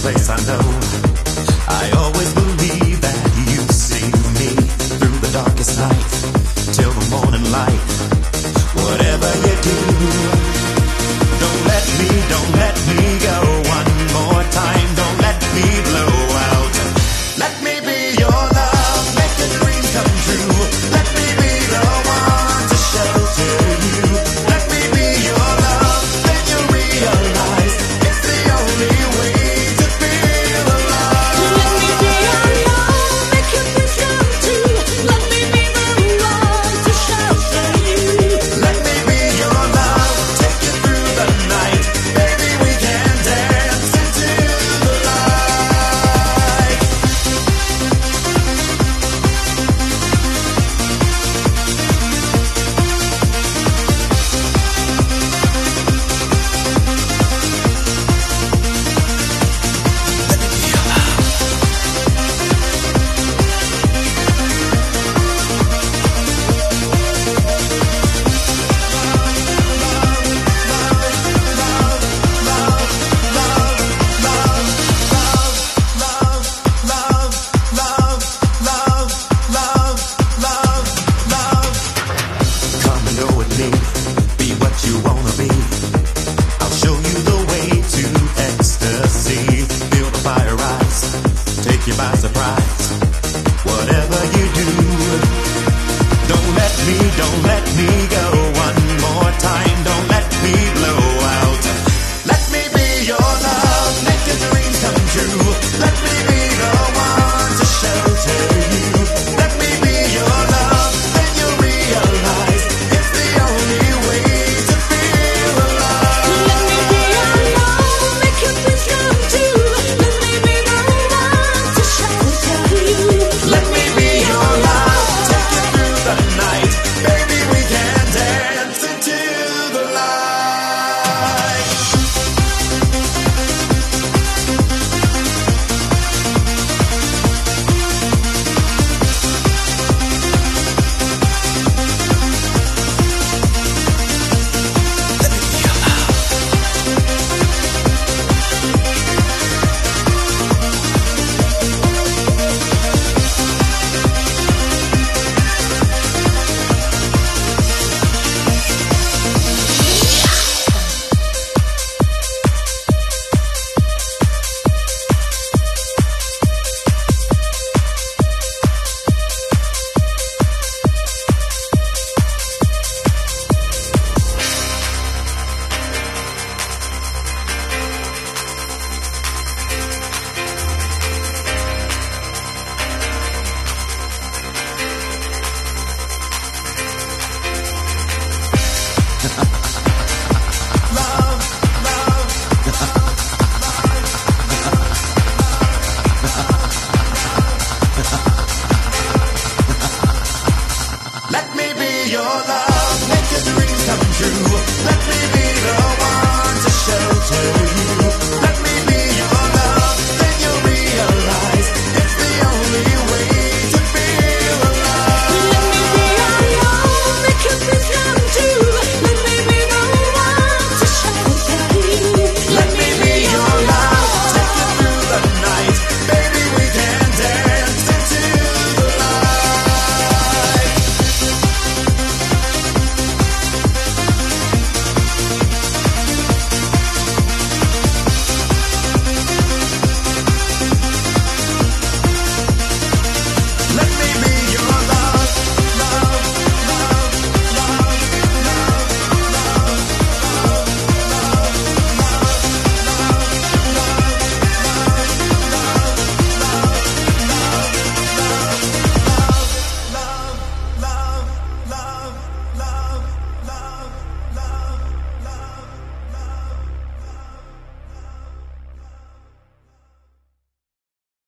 place I know. I always believe that you see me through the darkest night till the morning light. Whatever you do, don't let me go one more time. Don't let me blow out. Let me be your love, make the dream come true. Let me be the one to shelter you. Let me be your love, then you'll realize it's the only way to feel alive. Let me be your love, make your dreams come true. Let me be the one to shelter you. Let me be your love, take you through the night. Baby, we can dance into the light. Come and go with me, be what you wanna be. I'll show you the way to ecstasy. Feel the fire rise, take you by surprise. Whatever you do, don't let me go.